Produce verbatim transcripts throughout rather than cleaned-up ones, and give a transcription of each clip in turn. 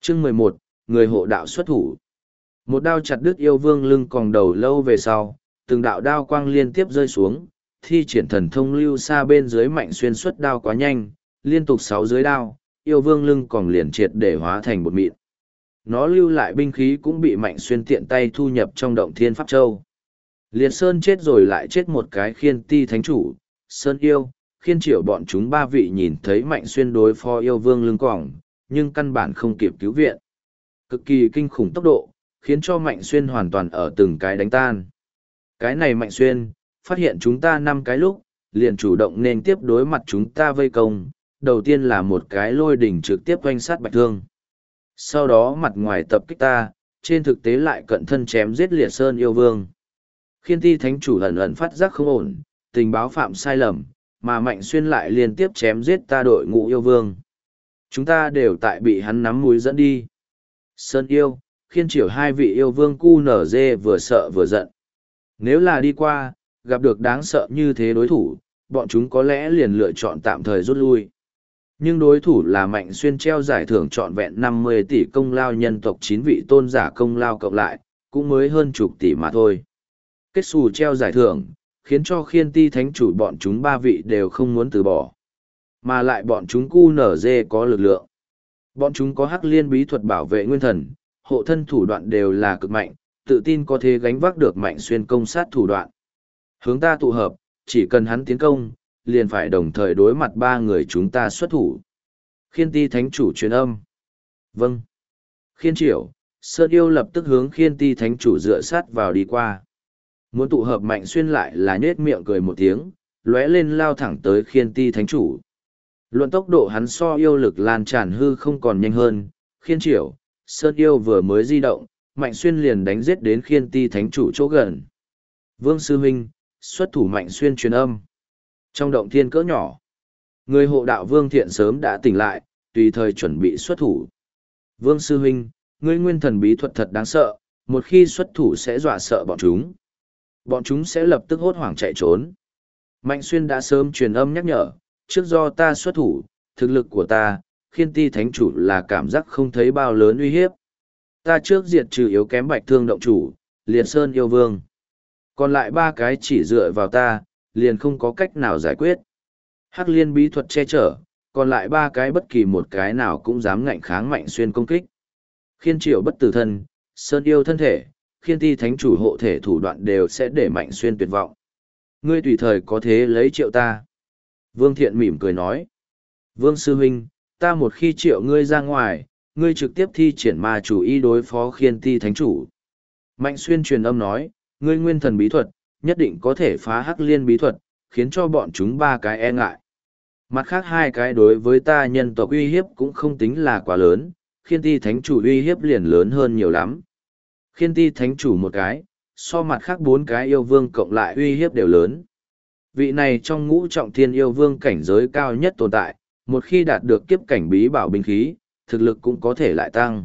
Chương mười một, người hộ đạo xuất thủ. Một đao chặt đứt yêu vương lưng còng đầu lâu về sau, từng đạo đao quang liên tiếp rơi xuống, thi triển thần thông lưu xa bên dưới Mạnh Xuyên xuất đao quá nhanh, liên tục sáu dưới đao, yêu vương lưng còng liền triệt để hóa thành bột mịn. Nó lưu lại binh khí cũng bị Mạnh Xuyên tiện tay thu nhập trong động thiên pháp châu. Liệt Sơn chết rồi lại chết một cái khiên ti thánh chủ, Sơn yêu, khiên triệu bọn chúng ba vị nhìn thấy Mạnh Xuyên đối phó yêu vương lưng còng, nhưng căn bản không kịp cứu viện. Cực kỳ kinh khủng tốc độ, khiến cho Mạnh Xuyên hoàn toàn ở từng cái đánh tan. Cái này Mạnh Xuyên, phát hiện chúng ta năm cái lúc, liền chủ động nên tiếp đối mặt chúng ta vây công, đầu tiên là một cái lôi đỉnh trực tiếp oanh sát Bạch Thương. Sau đó mặt ngoài tập kích ta, trên thực tế lại cận thân chém giết Liệt Sơn yêu vương. Khiên ti thánh chủ ẩn ẩn phát giác không ổn, tình báo phạm sai lầm, mà Mạnh Xuyên lại liên tiếp chém giết ta đội ngũ yêu vương. Chúng ta đều tại bị hắn nắm mũi dẫn đi. Sơn yêu, khiên triểu hai vị yêu vương cu nở dê vừa sợ vừa giận. Nếu là đi qua, gặp được đáng sợ như thế đối thủ, bọn chúng có lẽ liền lựa chọn tạm thời rút lui. Nhưng đối thủ là Mạnh Xuyên treo giải thưởng trọn vẹn năm mươi tỷ công lao nhân tộc chín vị tôn giả công lao cộng lại, cũng mới hơn chục tỷ mà thôi. Kết xù treo giải thưởng, khiến cho khiên ti thánh chủ bọn chúng ba vị đều không muốn từ bỏ. Mà lại bọn chúng cu nở dê có lực lượng. Bọn chúng có hắc liên bí thuật bảo vệ nguyên thần, hộ thân thủ đoạn đều là cực mạnh, tự tin có thể gánh vác được Mạnh Xuyên công sát thủ đoạn. Hướng ta tụ hợp, chỉ cần hắn tiến công, liền phải đồng thời đối mặt ba người chúng ta xuất thủ. Khiên ti thánh chủ truyền âm. Vâng. Khiên triểu, Sơn yêu lập tức hướng khiên ti thánh chủ dựa sát vào đi qua. Muốn tụ hợp Mạnh Xuyên lại là nhết miệng cười một tiếng, lóe lên lao thẳng tới khiên ti thánh chủ. Luận tốc độ hắn so yêu lực lan tràn hư không còn nhanh hơn, khiên triểu, Sơn yêu vừa mới di động, Mạnh Xuyên liền đánh giết đến khiên ti thánh chủ chỗ gần. Vương sư huynh, xuất thủ Mạnh Xuyên truyền âm. Trong động thiên cỡ nhỏ, người hộ đạo Vương Thiện sớm đã tỉnh lại, tùy thời chuẩn bị xuất thủ. Vương sư huynh, ngươi nguyên thần bí thuật thật đáng sợ, một khi xuất thủ sẽ dọa sợ bọn chúng. Bọn chúng sẽ lập tức hốt hoảng chạy trốn. Mạnh Xuyên đã sớm truyền âm nhắc nhở, trước do ta xuất thủ, thực lực của ta, khiên ti thánh chủ là cảm giác không thấy bao lớn uy hiếp. Ta trước diệt trừ yếu kém Bạch Thương động chủ, Liệt Sơn yêu vương. Còn lại ba cái chỉ dựa vào ta, liền không có cách nào giải quyết. Hắc liên bí thuật che chở, còn lại ba cái bất kỳ một cái nào cũng dám ngạnh kháng Mạnh Xuyên công kích. Khiên triểu bất tử thân, Sơn yêu thân thể, khiên ti thánh chủ hộ thể thủ đoạn đều sẽ để Mạnh Xuyên tuyệt vọng. Ngươi tùy thời có thế lấy triệu ta. Vương Thiện mỉm cười nói. Vương sư huynh, ta một khi triệu ngươi ra ngoài, ngươi trực tiếp thi triển ma chủ y đối phó khiên ti thánh chủ. Mạnh Xuyên truyền âm nói, ngươi nguyên thần bí thuật, nhất định có thể phá hắc liên bí thuật, khiến cho bọn chúng ba cái e ngại. Mặt khác hai cái đối với ta nhân tộc uy hiếp cũng không tính là quá lớn, khiên ti thánh chủ uy hiếp liền lớn hơn nhiều lắm. Khiên ti thánh chủ một cái, so mặt khác bốn cái yêu vương cộng lại uy hiếp đều lớn. Vị này trong ngũ trọng thiên yêu vương cảnh giới cao nhất tồn tại, một khi đạt được kiếp cảnh bí bảo binh khí, thực lực cũng có thể lại tăng.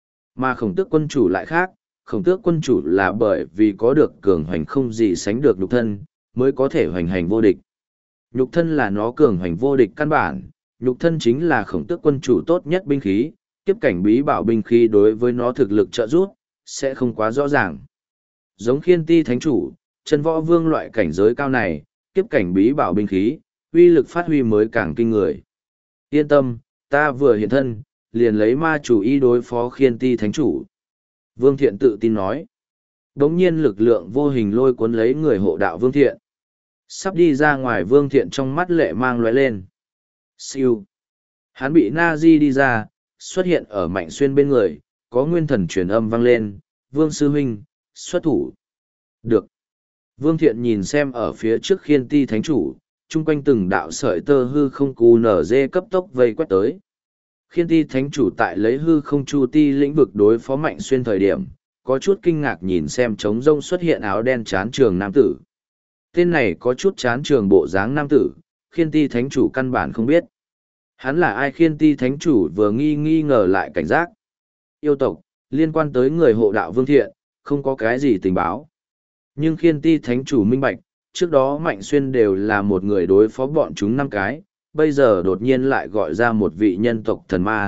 Mà khổng tước quân chủ lại khác, khổng tước quân chủ là bởi vì có được cường hoành không gì sánh được nhục thân, mới có thể hoành hành vô địch. Nhục thân là nó cường hoành vô địch căn bản, nhục thân chính là khổng tước quân chủ tốt nhất binh khí, kiếp cảnh bí bảo binh khí đối với nó thực lực trợ giúp, sẽ không quá rõ ràng. Giống khiên ti thánh chủ, chân võ vương loại cảnh giới cao này, kiếp cảnh bí bảo binh khí, uy lực phát huy mới càng kinh người. Yên tâm, ta vừa hiện thân, liền lấy ma chủ y đối phó khiên ti thánh chủ. Vương Thiện tự tin nói. Đống nhiên lực lượng vô hình lôi cuốn lấy người hộ đạo Vương Thiện. Sắp đi ra ngoài Vương Thiện trong mắt lệ mang lóe lên. Siêu. Hắn bị Na-di đi ra, xuất hiện ở Mạnh Xuyên bên người, có nguyên thần truyền âm vang lên, Vương Sư Huynh, xuất thủ. Được. Vương Thiện nhìn xem ở phía trước khiên ti thánh chủ, chung quanh từng đạo sợi tơ hư không cù nở dê cấp tốc vây quét tới. Khiên ti thánh chủ tại lấy hư không chu ti lĩnh vực đối phó Mạnh Xuyên thời điểm, có chút kinh ngạc nhìn xem trống rông xuất hiện áo đen chán trường nam tử. Tên này có chút chán trường bộ dáng nam tử, khiên ti thánh chủ căn bản không biết. Hắn là ai khiên ti thánh chủ vừa nghi nghi ngờ lại cảnh giác. Yêu tộc, liên quan tới người hộ đạo Vương Thiện, không có cái gì tình báo. Nhưng khiên ti thánh chủ minh bạch, trước đó Mạnh Xuyên đều là một người đối phó bọn chúng năm cái, bây giờ đột nhiên lại gọi ra một vị nhân tộc thần ma,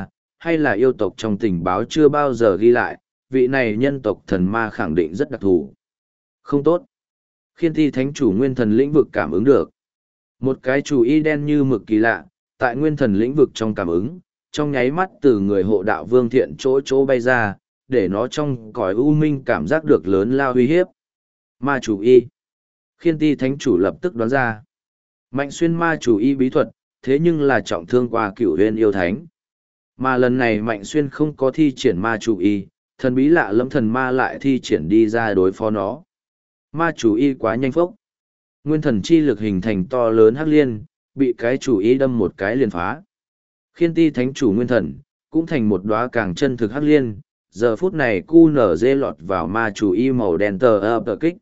hay là yêu tộc trong tình báo chưa bao giờ ghi lại, vị này nhân tộc thần ma khẳng định rất đặc thù. Không tốt. Khiên Ti Thánh Chủ Nguyên Thần lĩnh vực cảm ứng được. Một cái chủ y đen như mực kỳ lạ, tại Nguyên Thần lĩnh vực trong cảm ứng, trong nháy mắt từ người hộ đạo Vương Thiện chỗ chỗ bay ra, để nó trong cõi u minh cảm giác được lớn lao uy hiếp. Ma chủ y. Khiên Ti Thánh Chủ lập tức đoán ra. Mạnh xuyên ma chủ y bí thuật, thế nhưng là trọng thương qua Cửu Huyền yêu thánh. Mà lần này Mạnh xuyên không có thi triển ma chủ y, thần bí lạ lẫm thần ma lại thi triển đi ra đối phó nó. Ma chủ y quá nhanh phốc. Nguyên thần chi lực hình thành to lớn hắc liên, bị cái chủ y đâm một cái liền phá. Khiên Ti Thánh Chủ Nguyên Thần, cũng thành một đóa càng chân thực hắc liên, giờ phút này cu nở dê lọt vào ma chủ y màu đen tờ ập tờ kích.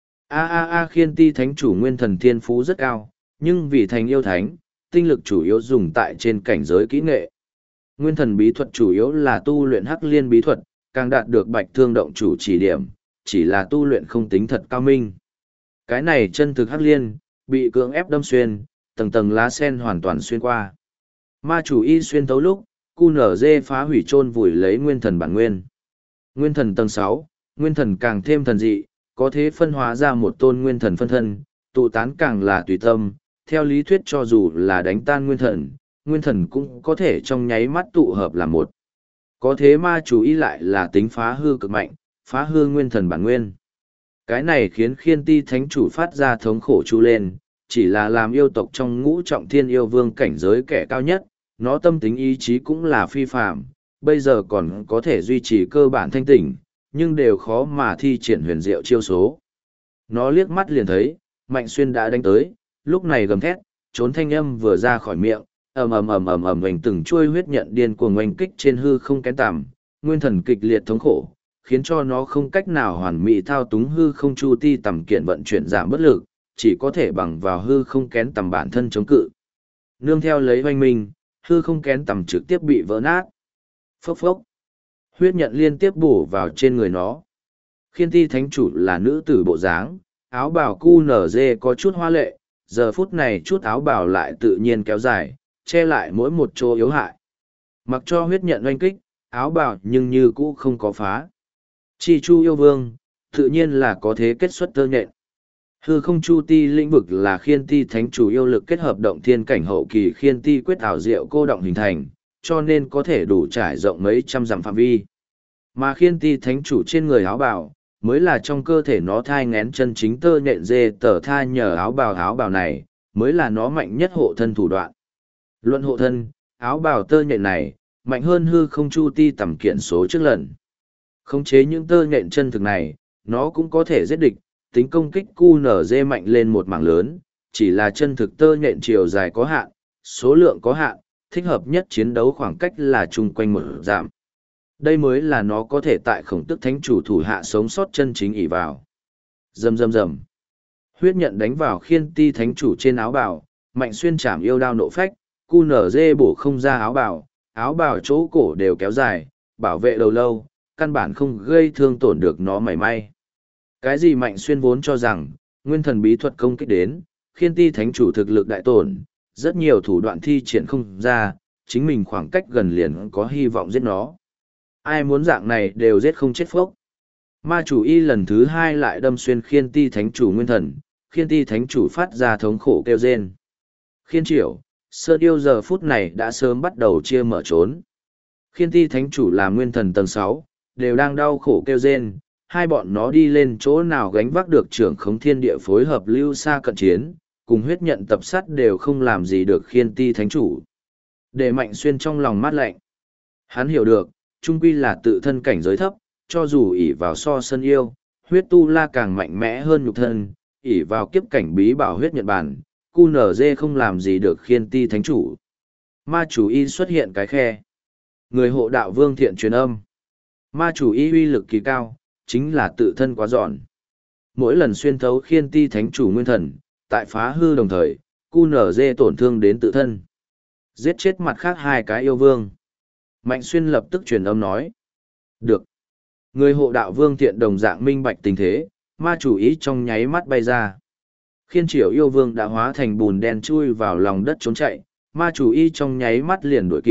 A a a Khiên Ti Thánh Chủ Nguyên Thần thiên phú rất cao, nhưng vì thành yêu thánh, tinh lực chủ yếu dùng tại trên cảnh giới kỹ nghệ. Nguyên thần bí thuật chủ yếu là tu luyện hắc liên bí thuật, càng đạt được bạch thương động chủ chỉ điểm, chỉ là tu luyện không tính thật cao minh. Cái này chân thực hắc liên, bị cưỡng ép đâm xuyên, tầng tầng lá sen hoàn toàn xuyên qua. Ma chủ y xuyên tấu lúc, cu nở dê phá hủy chôn vùi lấy nguyên thần bản nguyên. Nguyên thần tầng sáu, nguyên thần càng thêm thần dị, có thể phân hóa ra một tôn nguyên thần phân thân, tụ tán càng là tùy tâm, theo lý thuyết cho dù là đánh tan nguyên thần, nguyên thần cũng có thể trong nháy mắt tụ hợp làm một. Có thế ma chủ y lại là tính phá hư cực mạnh, phá hư nguyên thần bản nguyên. Cái này khiến Khiên Ti Thánh Chủ phát ra thống khổ chu lên, chỉ là làm yêu tộc trong ngũ trọng thiên yêu vương cảnh giới kẻ cao nhất, nó tâm tính ý chí cũng là phi phạm, bây giờ còn có thể duy trì cơ bản thanh tỉnh, nhưng đều khó mà thi triển huyền diệu chiêu số. Nó liếc mắt liền thấy, Mạnh Xuyên đã đánh tới, lúc này gầm thét, trốn thanh âm vừa ra khỏi miệng, ầm ầm ầm ầm ầm vành từng chuôi huyết nhận điên cuồng oanh kích trên hư không kén tằm, nguyên thần kịch liệt thống khổ, khiến cho nó không cách nào hoàn mỹ thao túng hư không chu ti tầm kiện vận chuyển giảm bất lực, chỉ có thể bằng vào hư không kén tầm bản thân chống cự. Nương theo lấy oanh minh, hư không kén tầm trực tiếp bị vỡ nát. Phốc phốc. Huyết nhận liên tiếp bổ vào trên người nó. Khiên Ti Thánh Chủ là nữ tử bộ dáng, áo bào cu nở dê có chút hoa lệ, giờ phút này chút áo bào lại tự nhiên kéo dài, che lại mỗi một chỗ yếu hại. Mặc cho huyết nhận oanh kích, áo bào nhưng như cũ không có phá. Chi Chu yêu vương, tự nhiên là có thế kết xuất tơ nhện. Hư không chu ti lĩnh vực là Khiên Ti Thánh Chủ yêu lực kết hợp động thiên cảnh hậu kỳ khiên ti quyết ảo diệu cô động hình thành, cho nên có thể đủ trải rộng mấy trăm dặm phạm vi. Mà Khiên Ti Thánh Chủ trên người áo bào, mới là trong cơ thể nó thai ngén chân chính tơ nhện dê tờ tha nhờ áo bào áo bào này, mới là nó mạnh nhất hộ thân thủ đoạn. Luận hộ thân, áo bào tơ nhện này, mạnh hơn hư không chu ti tầm kiện số trước lần. Khống chế những tơ nhện chân thực này, nó cũng có thể giết địch, tính công kích cu nở dê mạnh lên một mảng lớn, chỉ là chân thực tơ nhện chiều dài có hạn, số lượng có hạn, thích hợp nhất chiến đấu khoảng cách là chung quanh một giảm. Đây mới là nó có thể tại Khổng Tức Thánh Chủ thủ hạ sống sót chân chính ỷ vào. Rầm rầm rầm. Huyết nhận đánh vào Khiên Ti Thánh Chủ trên áo bào, Mạnh Xuyên chạm yêu đao nộ phách, cu nở dê bổ không ra áo bào, áo bào chỗ cổ đều kéo dài, bảo vệ đầu lâu, căn bản không gây thương tổn được nó mảy may. Cái gì Mạnh Xuyên vốn cho rằng, nguyên thần bí thuật công kích đến, Khiên Ti Thánh Chủ thực lực đại tổn, rất nhiều thủ đoạn thi triển không ra, chính mình khoảng cách gần liền có hy vọng giết nó. Ai muốn dạng này đều giết không chết phốc. Ma chủ y lần thứ hai lại đâm xuyên Khiên Ti Thánh Chủ nguyên thần, Khiên Ti Thánh Chủ phát ra thống khổ kêu rên. Khiên Triểu, Sơn Yêu giờ phút này đã sớm bắt đầu chia mở trốn. Khiên Ti Thánh Chủ là nguyên thần tầng sáu, đều đang đau khổ kêu rên, hai bọn nó đi lên chỗ nào gánh vác được trưởng khống thiên địa phối hợp lưu xa cận chiến, cùng huyết nhận tập sát đều không làm gì được Khiên Ti Thánh Chủ. Để Mạnh Xuyên trong lòng mát lạnh. Hắn hiểu được, chung quy là tự thân cảnh giới thấp, cho dù ỷ vào so Sơn Yêu, huyết tu la càng mạnh mẽ hơn nhục thân, ỷ vào kiếp cảnh bí bảo huyết nhật bản, cu nở dê không làm gì được Khiên Ti Thánh Chủ. Ma chủ y xuất hiện cái khe. Người hộ đạo Vương Thiện truyền âm. Ma chủ y uy lực kỳ cao, chính là tự thân quá dọn. Mỗi lần xuyên thấu Khiên Ti Thánh Chủ nguyên thần, tại phá hư đồng thời, cu nở dê tổn thương đến tự thân. Giết chết mặt khác hai cái yêu vương. Mạnh Xuyên lập tức truyền âm nói. Được. Người hộ đạo Vương Thiện đồng dạng minh bạch tình thế, ma chủ ý trong nháy mắt bay ra. Khiên Triểu yêu vương đã hóa thành bùn đen chui vào lòng đất trốn chạy, ma chủ y trong nháy mắt liền đuổi kịp,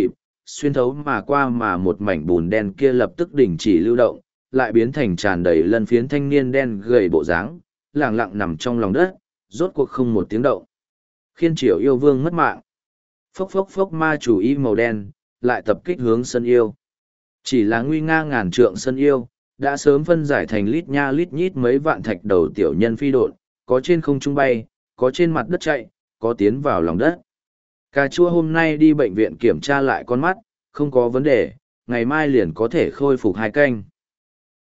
xuyên thấu mà qua mà một mảnh bùn đen kia lập tức đình chỉ lưu động, lại biến thành tràn đầy lân phiến thanh niên đen gầy bộ dáng, lẳng lặng nằm trong lòng đất, rốt cuộc không một tiếng động. Khiên Triểu yêu vương mất mạng. Phốc phốc phốc ma chủ y màu đen, lại tập kích hướng sân yêu. Chỉ là nguy nga ngàn trượng sân yêu, đã sớm phân giải thành lít nha lít nhít mấy vạn thạch đầu tiểu nhân phi độn, có trên không trung bay, có trên mặt đất chạy, có tiến vào lòng đất. Cà chua hôm nay đi bệnh viện kiểm tra lại con mắt, không có vấn đề, ngày mai liền có thể khôi phục hai canh.